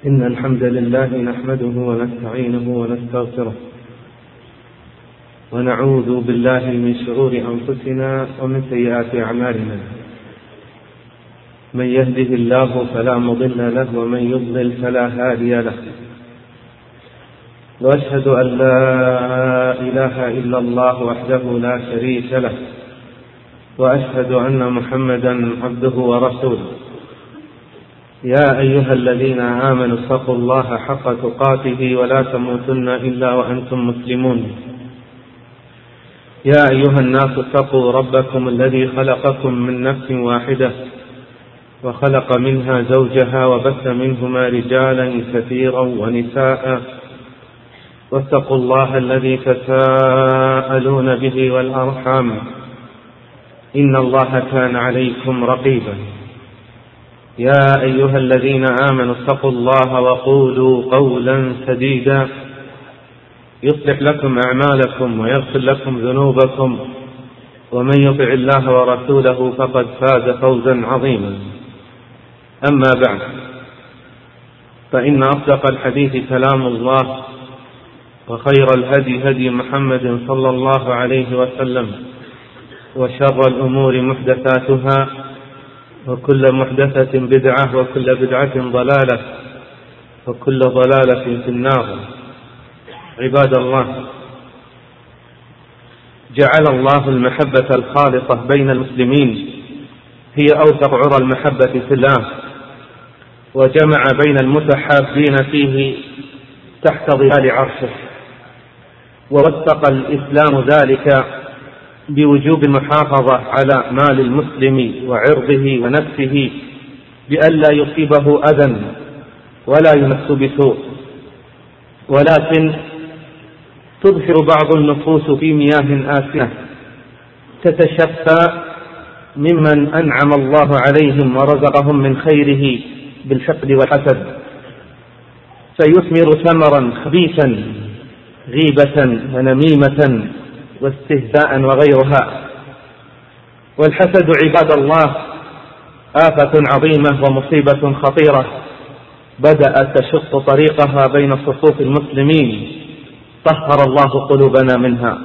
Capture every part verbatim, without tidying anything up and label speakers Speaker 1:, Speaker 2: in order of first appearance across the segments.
Speaker 1: إن الحمد لله نحمده ونستعينه ونستغفره ونعوذ بالله من شرور أنفسنا ومن سيئات أعمالنا. من يهده الله فلا مضل له ومن يضلل فلا هادي له، وأشهد أن لا إله إلا الله وحده لا شريك له، وأشهد أن محمدا عبده ورسوله. يا أيها الذين آمنوا اتقوا الله حق تقاته ولا تموتن إلا وأنتم مسلمون. يا أيها الناس اتقوا ربكم الذي خلقكم من نفس واحدة وخلق منها زوجها وبث منهما رجالا كثيرا ونساء، واتقوا الله الذي تساءلون به والأرحام إن الله كان عليكم رقيبا. يا أيها الذين آمنوا اتقوا الله وقولوا قولا سديدا يصلح لكم أعمالكم ويغفر لكم ذنوبكم، ومن يطع الله ورسوله فقد فاز فوزا عظيما. أما بعد، فإن أصدق الحديث كلام الله، وخير الهدي هدي محمد صلى الله عليه وسلم، وشر الأمور محدثاتها، وكل محدثة بدعة، وكل بدعة ضلالة، وكل ضلالة في النار. عباد الله، جعل الله المحبة الخالصة بين المسلمين هي أوثق عرى المحبة في الله، وجمع بين المتحابين فيه تحت ظلال عرشه، ووثق الإسلام ذلك بوجوب المحافظة على مال المسلم وعرضه ونفسه بألا يصيبه أذى ولا يمس بسوء. ولكن تظهر بعض النفوس في مياه آسنة تتشفى ممن أنعم الله عليهم ورزقهم من خيره بالحقد والحسد، فيثمر ثمرا خبيثا، غيبة ونميمة واستهزاء وغيرها. والحسد عباد الله آفة عظيمة ومصيبة خطيرة بدأت تشق طريقها بين صفوف المسلمين، طهر الله قلوبنا منها.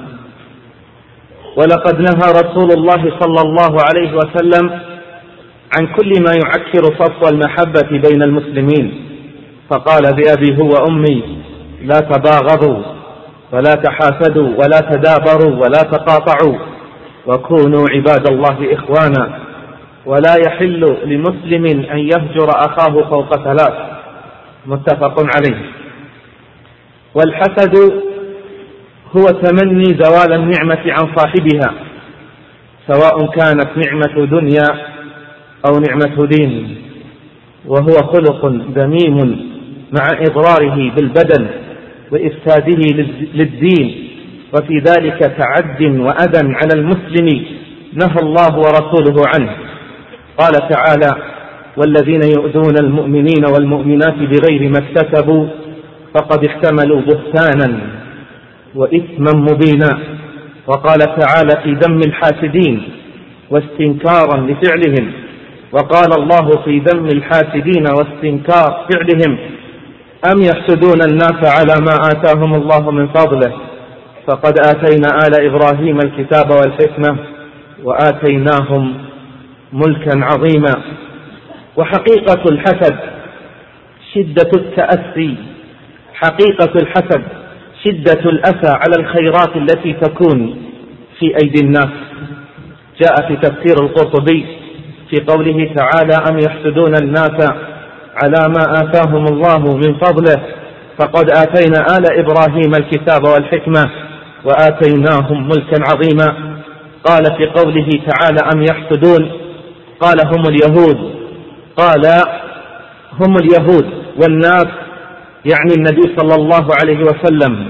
Speaker 1: ولقد نهى رسول الله صلى الله عليه وسلم عن كل ما يعكر صفو المحبة بين المسلمين، فقال بأبي هو أمي: لا تباغضوا ولا تحاسدوا ولا تدابروا ولا تقاطعوا، وكونوا عباد الله إخوانا. ولا يحل لمسلم أن يهجر أخاه فوق ثلاث، متفق عليه. والحسد هو تمني زوال النعمة عن صاحبها، سواء كانت نعمة دنيا أو نعمة دين، وهو خلق ذميم مع إضراره بالبدن وإفساده للدين، وفي ذلك تعد وأذى على المسلم نهى الله ورسوله عنه. قال تعالى: والذين يؤذون المؤمنين والمؤمنات بغير ما اكتسبوا فقد احتملوا بهتانا وإثما مبينا. وقال تعالى في ذم الحاسدين واستنكارا لفعلهم، وقال الله في ذم الحاسدين واستنكار فعلهم: أم يحسدون الناس على ما آتاهم الله من فضله فقد آتينا آل إبراهيم الكتاب والحكمة وآتيناهم ملكا عظيما. وحقيقة الحسد شدة التأسي، حقيقة الحسد شدة الأسى على الخيرات التي تكون في أيدي الناس. جاء في تفسير القرطبي في قوله تعالى: أم يحسدون الناس على ما آتاهم الله من فضله فقد آتينا آل إبراهيم الكتاب والحكمة وآتيناهم ملكا عظيما. قال في قوله تعالى: أم يحسدون، قال هم اليهود، قال هم اليهود والناس يعني النبي صلى الله عليه وسلم.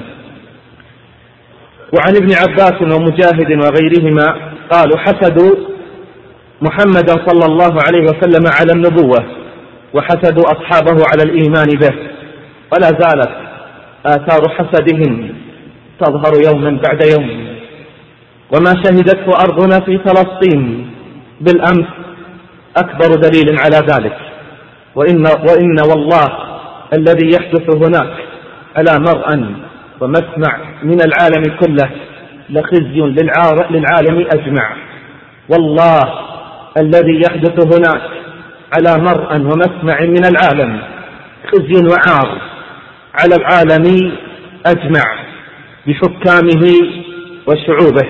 Speaker 1: وعن ابن عباس ومجاهد وغيرهما قالوا: حسدوا محمدا صلى الله عليه وسلم على النبوة، وحسدوا أصحابه على الإيمان به، ولا زالت آثار حسدهم تظهر يوما بعد يوم. وما شهدته أرضنا في فلسطين بالأمس أكبر دليل على ذلك. وإن, وإن والله الذي يحدث هناك على مرأى ومسمع من العالم كله لخزي للعالم أجمع. والله الذي يحدث هناك على مرأى ومسمع من العالم خزي وعار على العالم أجمع بحكامه وشعوبه.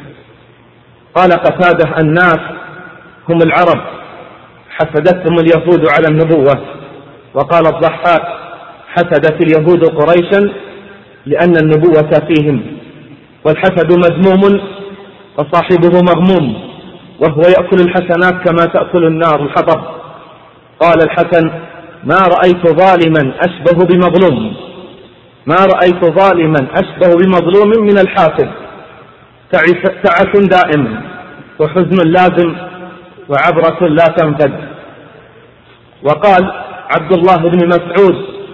Speaker 1: قال قتادة: الناس هم العرب حسدتهم اليهود على النبوة. وقال الضحاك: حسدت اليهود قريشا لأن النبوة فيهم. والحسد مذموم وصاحبه مغموم، وهو يأكل الحسنات كما تأكل النار الحطب. قال الحسن: ما رأيت ظالما أشبه بمظلوم ما رأيت ظالما أشبه بمظلوم من الحاسد. تعس دائم وحزن لازم وعبرة لا تنفد. وقال عبد الله بن مسعود: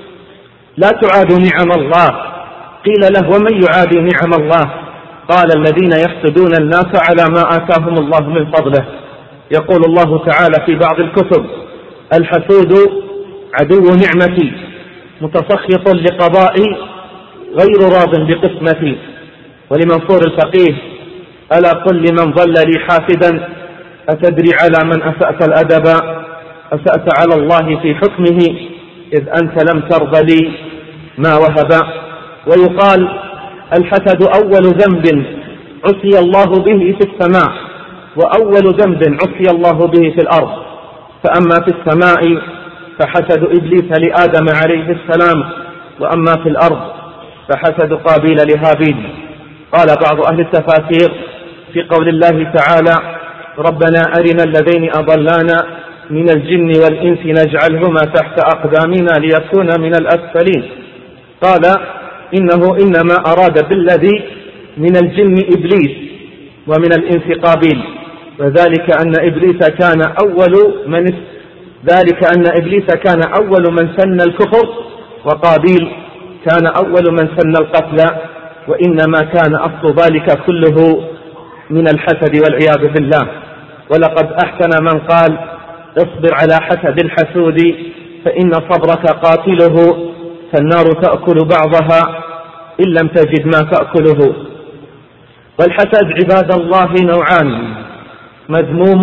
Speaker 1: لا تعادوا نعم الله. قيل له: ومن يعادي نعم الله؟ قال: الذين يحسدون الناس على ما آتاهم الله من فضله. يقول الله تعالى في بعض الكتب: الحسود عدو نعمتي متسخط لقضائي غير راض بقسمتي. ولمنصور الفقيه: ألا قل لمن ظل لي حاسدا أتدري على من أسأت الأدب؟ أسأت على الله في حكمه إذ أنت لم ترض لي ما وهب. ويقال: الحسد أول ذنب عصي الله به في السماء، وأول ذنب عصي الله به في الأرض. فأما في السماء فحسد إبليس لآدم عليه السلام، وأما في الأرض فحسد قابيل لهابيل. قال بعض أهل التفاسير في قول الله تعالى: ربنا أرنا الذين أضلانا من الجن والإنس نجعلهما تحت أقدامنا ليكونا من الأسفلين. قال: إنه إنما أراد بالذي من الجن إبليس ومن الإنس قابيل، وذلك أن إبليس كان أول من ذلك أن إبليس كان أول من سن الكفر، وقابيل كان أول من سن القتل، وإنما كان أصل ذلك كله من الحسد والعياذ بالله. ولقد أحسن من قال: اصبر على حسد الحسود فإن صبرك قاتله، فالنار تأكل بعضها إن لم تجد ما تأكله. والحسد عباد الله نوعان: مذموم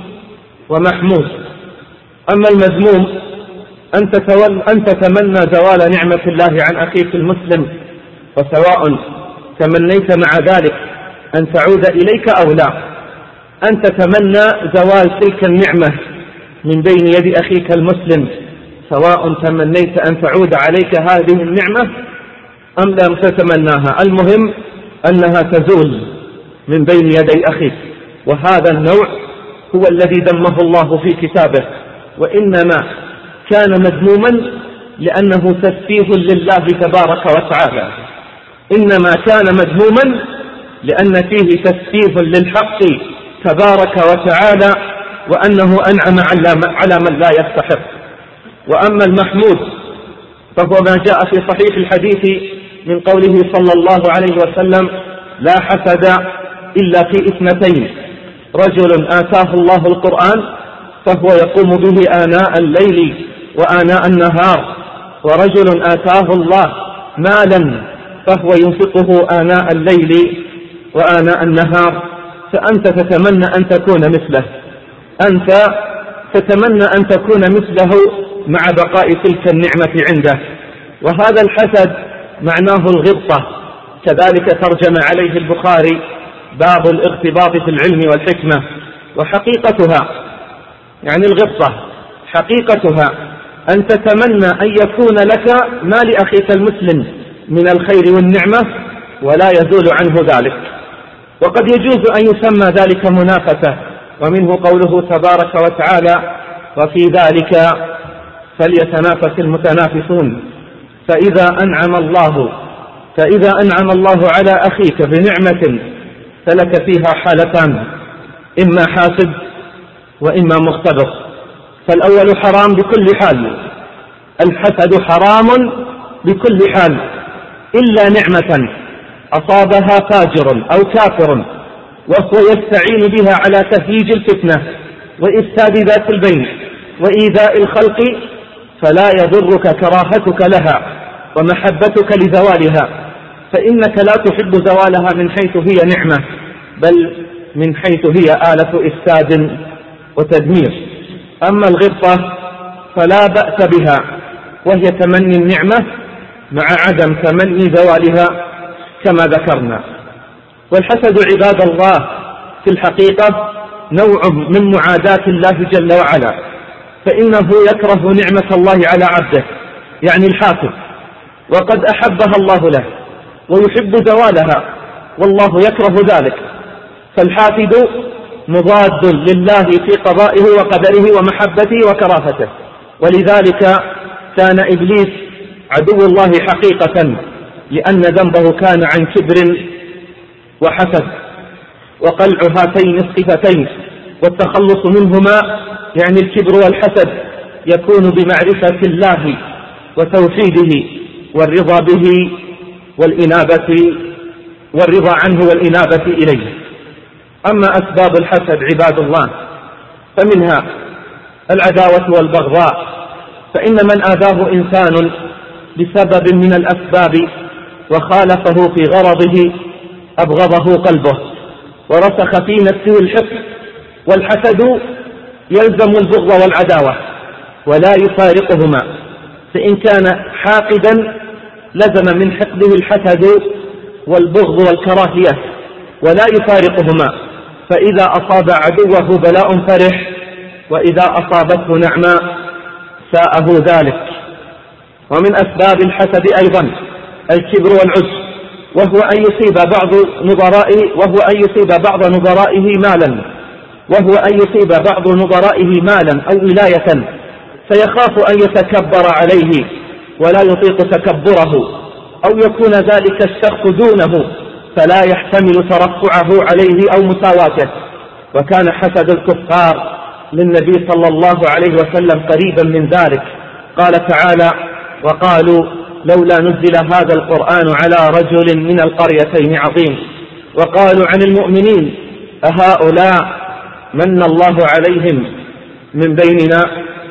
Speaker 1: ومحمود. أما المذموم أن تتمنى زوال نعمة الله عن أخيك المسلم، وسواء تمنيت مع ذلك أن تعود إليك أو لا. أن تتمنى زوال تلك النعمة من بين يد أخيك المسلم، سواء تمنيت أن تعود عليك هذه النعمة أم لم تتمناها، المهم أنها تزول من بين يدي أخيك. وهذا النوع هو الذي ذمه الله في كتابه، وإنما كان مذموما لأنه تسفيه لله تبارك وتعالى. إنما كان مذموما لأن فيه تسفيه للحق تبارك وتعالى، وأنه أنعم على من لا يستحق. وأما المحمود فهو ما جاء في صحيح الحديث من قوله صلى الله عليه وسلم: لا حسد إلا في اثنتين: رجل آتاه الله القرآن فهو يقوم به آناء الليل وآناء النهار، ورجل آتاه الله مالا فهو ينفقه آناء الليل وآناء النهار. فأنت تتمنى أن تكون مثله، أنت تتمنى أن تكون مثله مع بقاء تلك النعمة عنده. وهذا الحسد معناه الغبطة، كذلك ترجم عليه البخاري: باب الاغتباط في العلم والحكمة. وحقيقتها يعني الغبطة حقيقتها أن تتمنى أن يكون لك ما لأخيك المسلم من الخير والنعمة ولا يزول عنه ذلك. وقد يجوز أن يسمى ذلك منافسة، ومنه قوله تبارك وتعالى: وفي ذلك فليتنافس المتنافسون. فإذا أنعم الله فإذا أنعم الله على أخيك بنعمة فلك فيها حالتان: إما حاسد وإما مختبر. فالأول حرام بكل حال، الحسد حرام بكل حال، إلا نعمة أصابها فاجر أو كافر وهو يستعين بها على تهييج الفتنة وإفساد ذات البين وإيذاء الخلق، فلا يضرك كراهتك لها ومحبتك لزوالها، فإنك لا تحب زوالها من حيث هي نعمة، بل من حيث هي آلة إفساد وتدمير. أما الغبطة فلا بأس بها، وهي تمني النعمة مع عدم تمني زوالها كما ذكرنا. والحسد عباد الله في الحقيقة نوع من معاداة الله جل وعلا، فإنه يكره نعمة الله على عبده، يعني الحاسد، وقد أحبها الله له ويحب زوالها، والله يكره ذلك. فالحاسد مضاد لله في قضائه وقدره ومحبته وكراهته، ولذلك كان إبليس عدو الله حقيقة، لأن ذنبه كان عن كبر وحسد، وقلع هاتين الصفتين والتخلص منهما يعني الكبر والحسد يكون بمعرفة الله وتوحيده والرضا به والإنابة والرضا عنه والإنابة إليه. أما أسباب الحسد عباد الله فمنها العداوة والبغضاء، فإن من آذاه إنسان بسبب من الأسباب وخالفه في غرضه أبغضه قلبه ورسخ في نفسه الحقد، والحسد يلزم البغض والعداوة ولا يفارقهما، فإن كان حاقدا لزم من حقده الحسد والبغض والكراهية ولا يفارقهما، فإذا أصاب عدوه بلاء فرح، وإذا أصابته نعماء ساءه ذلك. ومن أسباب الحسد أيضا الكبر والعجب، وهو أن يصيب بعض نظرائه وهو أن يصيب بعض نظرائه مالا وهو أن يصيب بعض نظرائه مالا أو ولاية، فيخاف أن يتكبر عليه ولا يطيق تكبره، أو يكون ذلك الشخص دونه فلا يحتمل ترفعه عليه أو مساواته. وكان حسد الكفار للنبي صلى الله عليه وسلم قريبا من ذلك، قال تعالى: وقالوا لولا نزل هذا القرآن على رجل من القريتين عظيم. وقالوا عن المؤمنين أهؤلاء من الله عليهم من بيننا.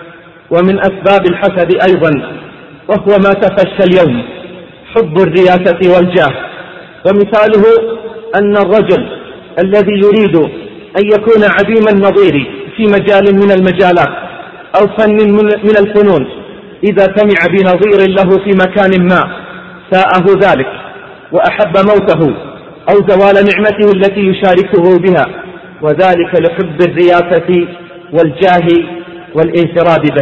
Speaker 1: ومن أسباب الحسد أيضا وهو ما تفشى اليوم حب الرياسة والجاه، ومثاله أن الرجل الذي يريد أن يكون عديم النظير في مجال من المجالات أو فن من الفنون إذا سمع بنظير له في مكان ما ساءه ذلك وأحب موته أو زوال نعمته التي يشاركه بها، وذلك لحب الرياسة والجاه والانفراد به.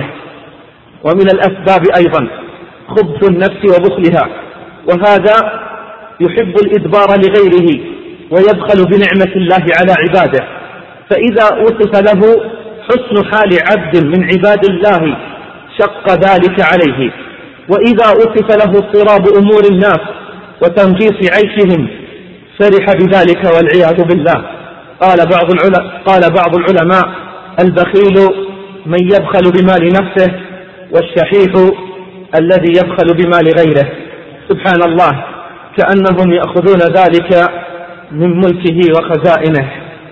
Speaker 1: ومن الأسباب أيضا خبث النفس وبخلها، وهذا يحب الإدبار لغيره ويبخل بنعمة الله على عباده، فإذا وصف له حسن حال عبد من عباد الله شق ذلك عليه، وإذا وصف له اضطراب أمور الناس وتنغيص عيشهم فرح بذلك والعياذ بالله. قال بعض العلماء, قال بعض العلماء البخيل من يبخل بمال نفسه، والشحيح الذي يبخل بمال غيره. سبحان الله، كأنهم يأخذون ذلك من ملكه وخزائنه.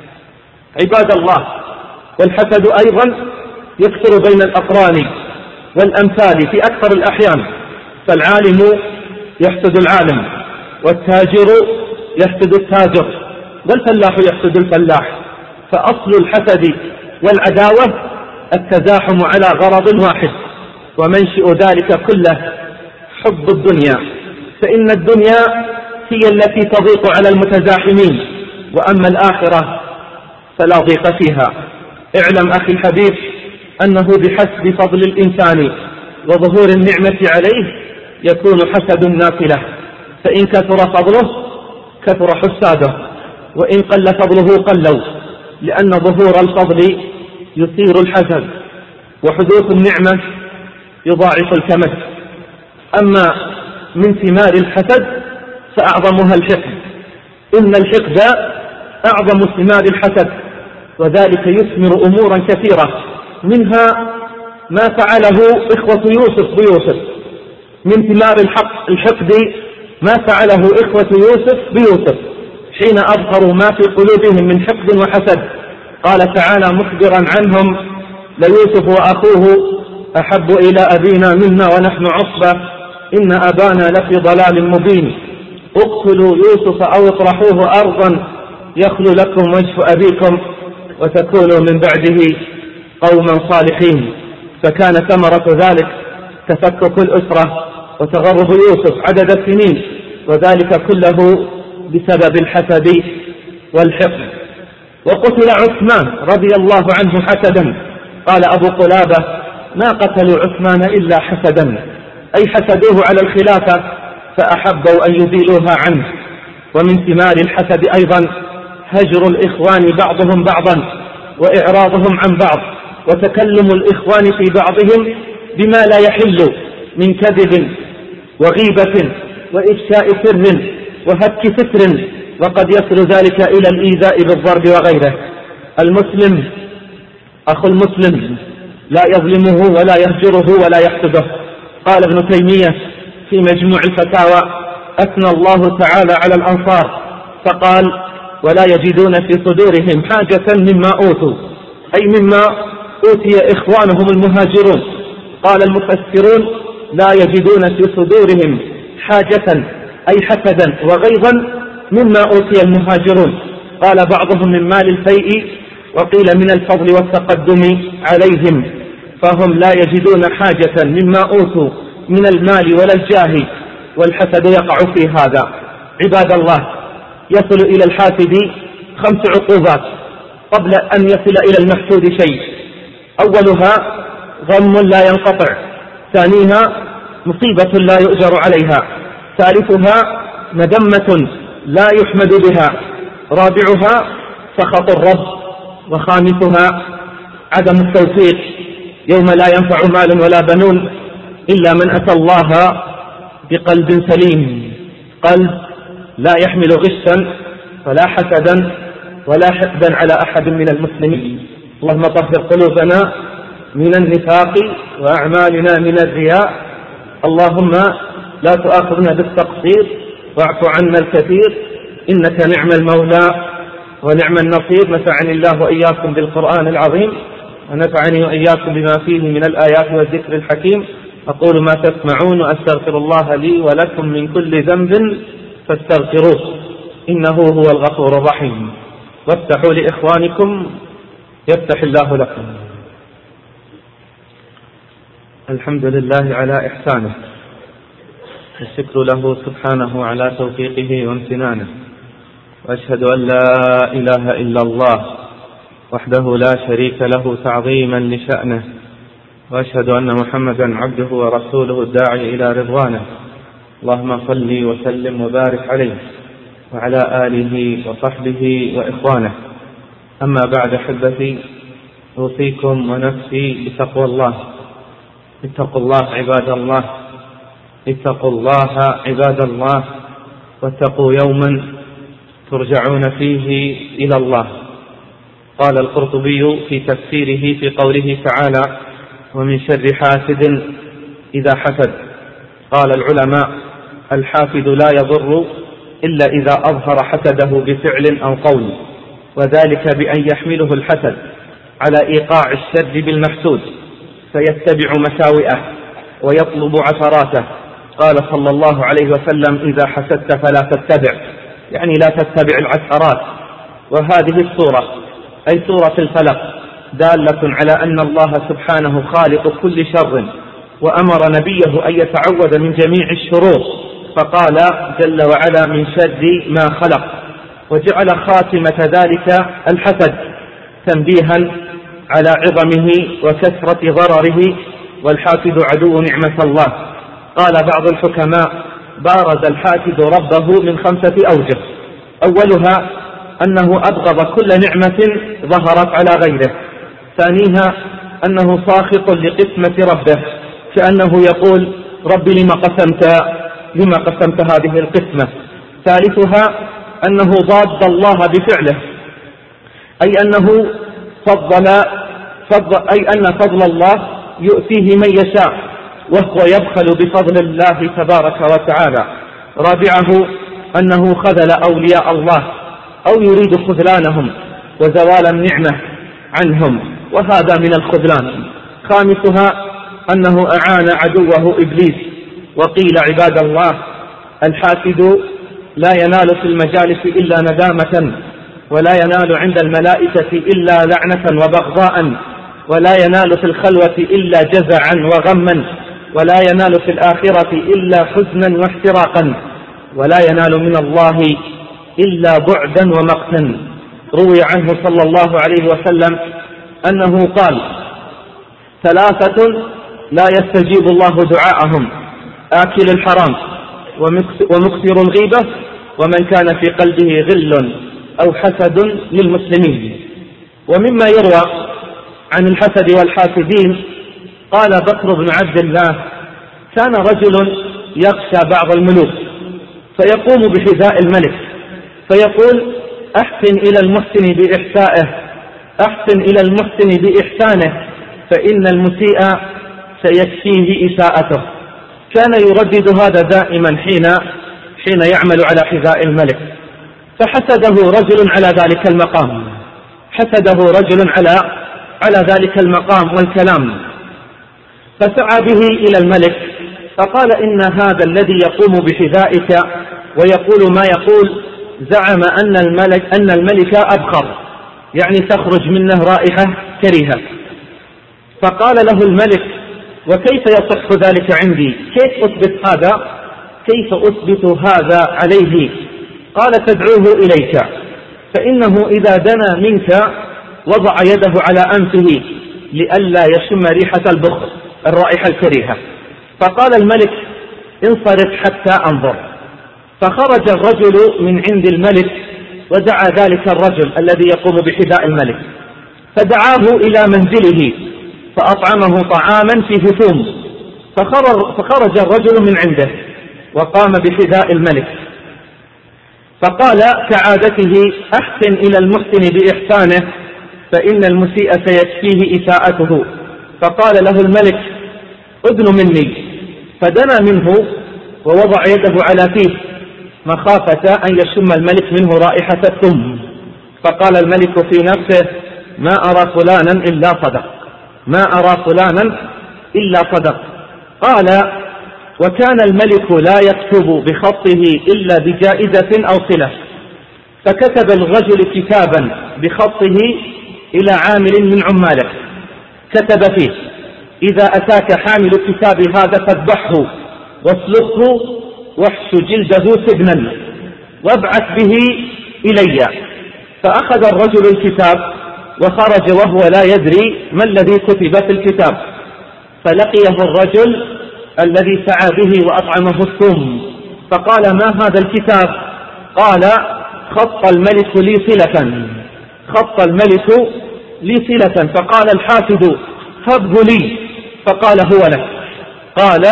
Speaker 1: عباد الله، والحسد أيضا يكثر بين الأقران والأمثال في أكثر الأحيان، فالعالم يحسد العالم، والتاجر يحسد التاجر، والفلاح يحسد الفلاح. فأصل الحسد والعداوة التزاحم على غرض واحد، ومنشئ ذلك كله حب الدنيا، فإن الدنيا هي التي تضيق على المتزاحمين، وأما الآخرة فلا ضيق فيها. اعلم أخي الحبيب أنه بحسب فضل الإنسان وظهور النعمة عليه يكون حسد الناس له، فإن كثر فضله كثر حساده، وإن قل فضله قلوا، لأن ظهور الفضل يثير الحسد، وحدوث النعمة يضاعف الكمد. أما من ثمار الحسد فأعظمها الحقد، إن الحقد أعظم ثمار الحسد، وذلك يثمر أمورا كثيرة، منها ما فعله إخوة يوسف بيوسف. من ثمار الحقد ما فعله إخوة يوسف بيوسف حين أظهروا ما في قلوبهم من حقد وحسد. قال تعالى مخبرا عنهم: ليوسف وأخوه أحب إلى أبينا منا ونحن عصبة إن أبانا لفي ضلال مبين اقتلوا يوسف أو اطرحوه أرضا يخلو لكم وجه أبيكم وتكونوا من بعده قوما صالحين. فكان ثمرة ذلك تفكك الأسرة وتغرب يوسف عدد السنين، وذلك كله بسبب الحسد والحقد. وقتل عثمان رضي الله عنه حسدا. قال أبو قلابة ما قتلوا عثمان إلا حسدا، أي حسدوه على الخلافة فأحبوا أن يزيلوها عنه. ومن ثمار الحسد أيضا هجر الإخوان بعضهم بعضا وإعراضهم عن بعض، وتكلم الإخوان في بعضهم بما لا يحل من كذب وغيبة وإفشاء سر وهتك ستر، وقد يصل ذلك إلى الإيذاء بالضرب وغيره. المسلم أخو المسلم لا يظلمه ولا يهجره ولا يحسده. قال ابن تيمية في مجموع الفتاوى أثنى الله تعالى على الأنصار فقال ولا يجدون في صدورهم حاجة مما أوتوا، أي مما أوتي إخوانهم المهاجرون. قال المفسرون لا يجدون في صدورهم حاجة أي حسدا وغيظا مما أوتي المهاجرون. قال بعضهم من مال الفيء وقيل من الفضل والتقدم عليهم، فهم لا يجدون حاجة مما أوتوا من المال ولا الجاه، والحسد يقع في هذا. عباد الله، يصل إلى الحاسد خمس عقوبات قبل أن يصل إلى المحسود شيء. أولها غم لا ينقطع، ثانيها مصيبة لا يؤجر عليها، ثالثها مذمة لا يحمد بها، رابعها سخط الرب، وخامسها عدم التوفيق يوم لا ينفع مال ولا بنون إلا من أتى الله بقلب سليم، قلب لا يحمل غشا ولا حسدا ولا حقدا على أحد من المسلمين. اللهم طهر قلوبنا من النفاق وأعمالنا من الرياء. اللهم لا تؤاخذنا بالتقصير واعف عنا الكثير، إنك نعم المولى ونعم النصير. نفعني الله وإياكم بالقرآن العظيم ونفعني وإياكم بما فيه من الآيات والذكر الحكيم. أقول ما تسمعون وأستغفر الله لي ولكم من كل ذنب فاستغفروه إنه هو الغفور الرحيم. وافتحوا لإخوانكم يفتح الله لكم. الحمد لله على إحسانه، الشكر له سبحانه على توفيقه وامتنانه، وأشهد أن لا إله إلا الله وحده لا شريك له تعظيما لشأنه، وأشهد أن محمدا عبده ورسوله الداعي إلى رضوانه. اللهم صل وسلم وبارك عليه وعلى آله وصحبه وإخوانه. أما بعد أحبتي، أوصيكم ونفسي بتقوى الله. اتقوا الله عباد الله، اتقوا الله عباد الله، واتقوا يوما ترجعون فيه إلى الله. قال القرطبي في تفسيره في قوله تعالى ومن شر حاسد إذا حسد. قال العلماء الحاسد لا يضر إلا إذا أظهر حسده بفعل أو قول، وذلك بأن يحمله الحسد على إيقاع الشر بالمحسود فيتبع مساوئه ويطلب عثراته. قال صلى الله عليه وسلم إذا حسدت فلا تتبع، يعني لا تتبع العثرات. وهذه السورة أي سورة الفلق دالة على أن الله سبحانه خالق كل شر، وأمر نبيه أن يتعوذ من جميع الشرور، فقال جل وعلا من شر ما خلق، وجعل خاتمة ذلك الحسد تنبيها على عظمه وكثرة ضرره، والحاسد عدو نعمة الله. قال بعض الحكماء بارز الحاسد ربه من خمسة أوجه. أولها أنه أبغض كل نعمة ظهرت على غيره. ثانيها أنه ساخط لقسمة ربه، كأنه يقول ربي لما قسمت لما قسمت هذه القسمة. ثالثها أنه ضاد الله بفعله، أي أنه فضل, فضل أي أن فضل الله يؤتيه من يشاء، وهو يبخل بفضل الله تبارك وتعالى. رابعه أنه خذل أولياء الله أو يريد خذلانهم وزوال النعمة عنهم، وهذا من الخذلان. خامسها أنه أعان عدوه إبليس. وقيل عباد الله الحاسد لا ينال في المجالس إلا ندامة، ولا ينال عند الملائكة إلا لعنة وبغضاء، ولا ينال في الخلوة إلا جزعا وغما، ولا ينال في الآخرة إلا حزنا واحتراقا، ولا ينال من الله إلا بعدا ومقتا. روي عنه صلى الله عليه وسلم أنه قال: ثلاثة لا يستجيب الله دعاءهم: آكل الحرام، ومكثر الغيبة، ومن كان في قلبه غل أو حسد للمسلمين. ومما يروى عن الحسد والحاسدين قال بكر بن عبد الله: كان رجل يخشى بعض الملوك فيقوم بحذاء الملك فيقول: أحسن إلى المحسن بإحسائه، أحسن إلى المحسن بإحسانه، فإن المسيء سيكفيه إساءته. كان يردد هذا دائما حين حين يعمل على حذاء الملك. فحسده رجل على ذلك المقام حسده رجل على على ذلك المقام والكلام، فسعى به إلى الملك فقال: إن هذا الذي يقوم بحذائك ويقول ما يقول زعم أن الملك أن الملك أبخر، يعني تخرج منه رائحة كريهة. فقال له الملك: وكيف يصح ذلك عندي؟ كيف أثبت هذا؟ كيف أثبت هذا عليه؟ قال: تدعوه إليك، فإنه إذا دنا منك وضع يده على أنفه لئلا يشم ريحة البخر، الرائحة الكريهة. فقال الملك: انصرف حتى أنظر. فخرج الرجل من عند الملك ودعا ذلك الرجل الذي يقوم بحذاء الملك، فدعاه إلى منزله فأطعمه طعاما فيه ثوم. فخرج الرجل من عنده وقام بحذاء الملك فقال كعادته: أحسن إلى المحسن بإحسانه، فإن المسيء سيكفيه إساءته. فقال له الملك: أدن مني. فدنا منه ووضع يده على فيه مخافة أن يشم الملك منه رائحة الثوم. فقال الملك في نفسه: ما أرى فلانا إلا صدق، ما أرى فلانا إلا صدق. قال: وكان الملك لا يكتب بخطه إلا بجائزة أو صلة، فكتب الرجل كتابا بخطه إلى عامل من عماله، كتب فيه: إذا أتاك حامل كتاب هذا فاذبحه واسلخه واحش جلده سبنا وابعث به إلي. فأخذ الرجل الكتاب وخرج وهو لا يدري ما الذي كتب في الكتاب، فلقيه الرجل الذي سعى به وأطعمه الثوم فقال: ما هذا الكتاب؟ قال: خط الملك لي صلة، خط الملك لي صلة. فقال الحاسد: هبه لي. فقال: هو لك. قال: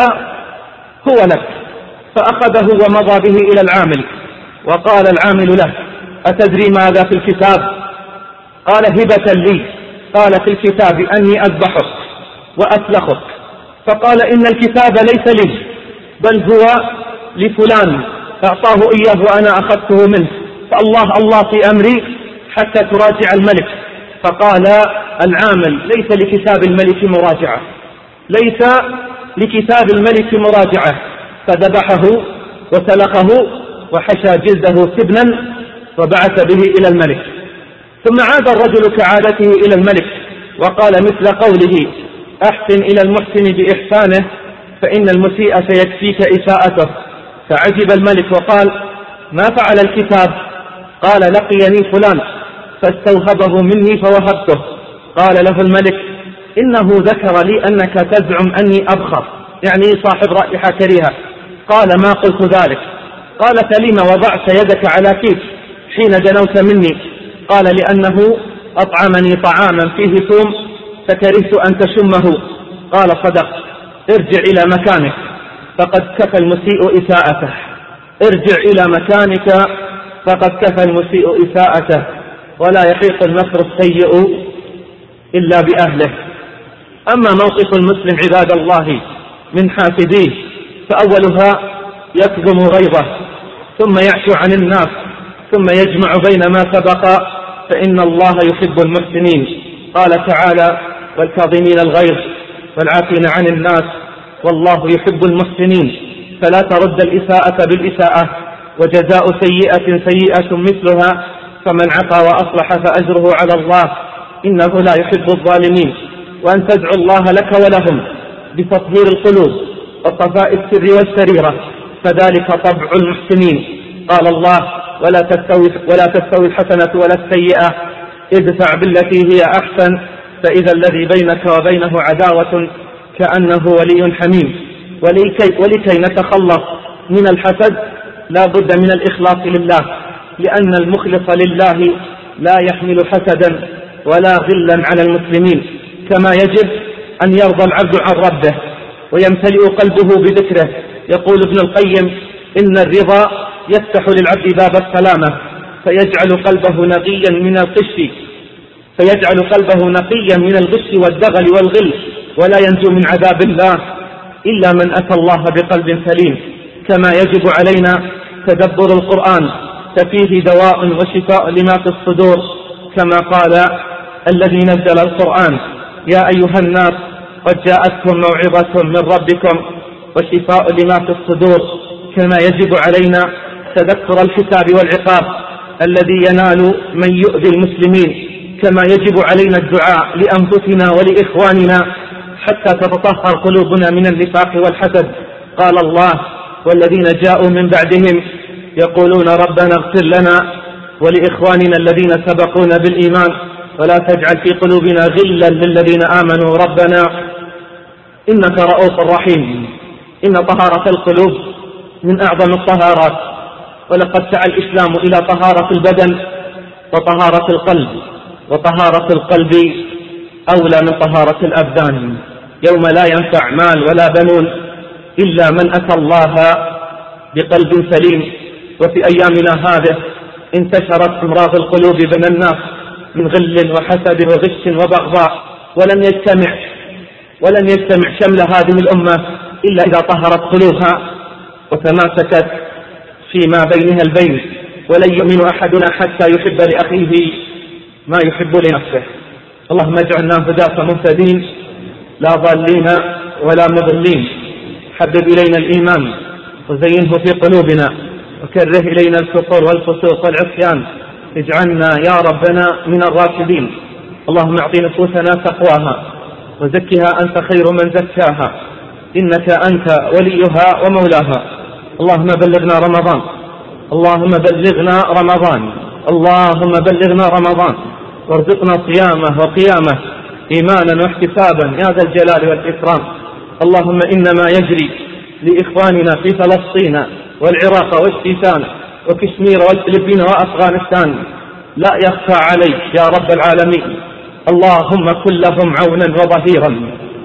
Speaker 1: هو لك. فأخذه ومضى به إلى العامل، وقال العامل له: أتدري ماذا في الكتاب؟ قال: هبة لي. قال: في الكتاب أني أذبحك وأسلخك. فقال: إن الكتاب ليس لي، بل هو لفلان أعطاه إياه وأنا أخذته منه، فالله الله في أمري حتى تراجع الملك. فقال العامل: ليس لكتاب الملك مراجعة، ليس لكتاب الملك مراجعة. فذبحه وسلخه وحشى جلده سبنا وبعث به إلى الملك. ثم عاد الرجل كعادته إلى الملك وقال مثل قوله: أحسن إلى المحسن بإحسانه، فإن المسيء سيكفيك إساءته. فعجب الملك وقال: ما فعل الكتاب؟ قال: لقيني فلان فاستوهبه مني فوهبته. قال له الملك: إنه ذكر لي أنك تزعم أني أبخر، يعني صاحب رائحة كريهة. قال: ما قلت ذلك. قال: فلم وضعت يدك على فيك حين دنوت مني؟ قال: لأنه أطعمني طعاما فيه ثوم فكرهت أن تشمه. قال: صدق، ارجع إلى مكانك فقد كفى المسيء إساءته، ارجع إلى مكانك فقد كفى المسيء إساءته، ولا يحيق المكر السيء إلا بأهله. أما موقف المسلم عباد الله من حاسديه فأولها يكظم غيظه، ثم يعفو عن الناس، ثم يجمع بين ما سبق، فإن الله يحب المحسنين. قال تعالى: والكاظمين الغيظ والعافين عن الناس، والله يحب المحسنين. فلا ترد الإساءة بالإساءة، وجزاء سيئة سيئة مثلها، فمن عفا وأصلح فأجره على الله، إنه لا يحب الظالمين. وأن تدعو الله لك ولهم بتطهير القلوب وصفاء السر والسريرة، فذلك طبع المحسنين. قال الله: ولا تستوي, ولا تستوي الحسنة ولا السيئة، ادفع بالتي هي أحسن، فإذا الذي بينك وبينه عداوة كأنه ولي حميم. ولكي, ولكي نتخلص من الحسد لا بد من الإخلاص لله، لأن المخلص لله لا يحمل حسدا ولا غلا على المسلمين، كما يجب أن يرضى العبد عن ربه ويمتلئ قلبه بذكره. يقول ابن القيم: إن الرضا يفتح للعبد باب السلامة، فيجعل قلبه نقيا من الغش فيجعل قلبه نقيا من الغش والدغل والغل، ولا ينجو من عذاب الله إلا من أتى الله بقلب سليم. كما يجب علينا تدبر القرآن، ففيه دواء وشفاء لما في الصدور، كما قال الذي نزل القرآن: يا أيها الناس قد جاءتكم موعظة من ربكم وشفاء لما في الصدور. كما يجب علينا تذكر الحساب والعقاب الذي ينال من يؤذي المسلمين. كما يجب علينا الدعاء لأنفسنا ولإخواننا حتى تتطهر قلوبنا من النفاق والحسد. قال الله: والذين جاءوا من بعدهم يقولون ربنا اغفر لنا ولإخواننا الذين سبقونا بالإيمان ولا تجعل في قلوبنا غلا للذين آمنوا ربنا إنك رؤوف رحيم. إن طهارة القلوب من أعظم الطهارات، ولقد سعى الإسلام إلى طهارة البدن وطهارة القلب، وطهارة القلب أولى من طهارة الأبدان. يوم لا ينفع مال ولا بنون إلا من أتى الله بقلب سليم. وفي أيامنا هذه انتشرت أمراض القلوب بين الناس من غل وحسد وغش وبغضاء، ولن يجتمع ولن يجتمع شمل هذه الأمة إلا إذا طهرت قلوبها وتماسكت فيما بينها البين. ولن يؤمن أحدنا حتى يحب لأخيه ما يحب لنفسه. اللهم اجعلنا هداة مهتدين لا ضالين ولا مضلين. حبب إلينا الإيمان وزينه في قلوبنا، وكره إلينا الكفر والفسوق والعصيان. اجعلنا يا ربنا من الراشدين. اللهم اعط نفوسنا تقواها وزكها أنت خير من زكاها، إنك أنت وليها ومولاها. اللهم بلغنا رمضان اللهم بلغنا رمضان اللهم بلغنا رمضان وارزقنا صيامه وقيامه إيمانا واحتسابا يا ذا الجلال والإكرام. اللهم إنما يجري لإخواننا في فلسطين والعراق والشيشان وكشمير والفلبين وأفغانستان لا يخفى عليك يا رب العالمين. اللهم كن لهم عونا وظهيرا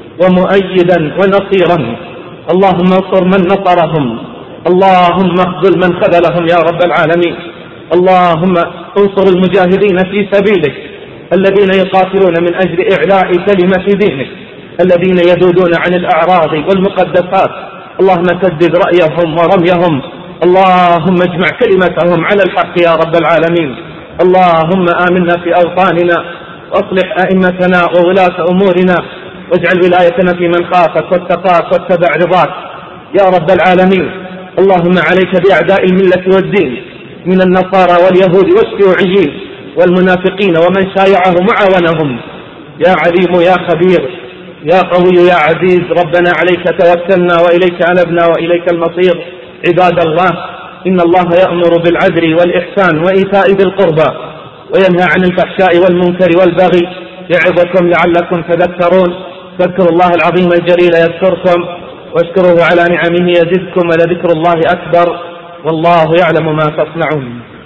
Speaker 1: ومؤيدا ونصيرا. اللهم انصر من نصرهم، اللهم اخذل من خذلهم يا رب العالمين. اللهم انصر المجاهدين في سبيلك الذين يقاتلون من أجل إعلاء كلمة دينك، الذين يذودون عن الأعراض والمقدسات. اللهم سدد رأيهم ورميهم، اللهم اجمع كلمتهم على الحق يا رب العالمين. اللهم آمنا في أوطاننا واصلح أئمتنا وولاة أمورنا، واجعل ولايتنا في من خافك واتقاك واتبع رضاك يا رب العالمين. اللهم عليك بأعداء الملة والدين من النصارى واليهود والشيوعيين والمنافقين ومن شايعهم وعاونهم. يا عليم يا خبير يا قوي يا عزيز، ربنا عليك توكلنا وإليك أنبنا وإليك المصير. عباد الله، إن الله يأمر بالعدل والإحسان وإيتاء ذي القربى وينهى عن الفحشاء والمنكر والبغي، يعظكم لعلكم تذكرون. فاذكروا الله العظيم الجليل يذكركم، واشكروه على نعمه يزدكم، ولذكر الله أكبر، والله يعلم ما تصنعون.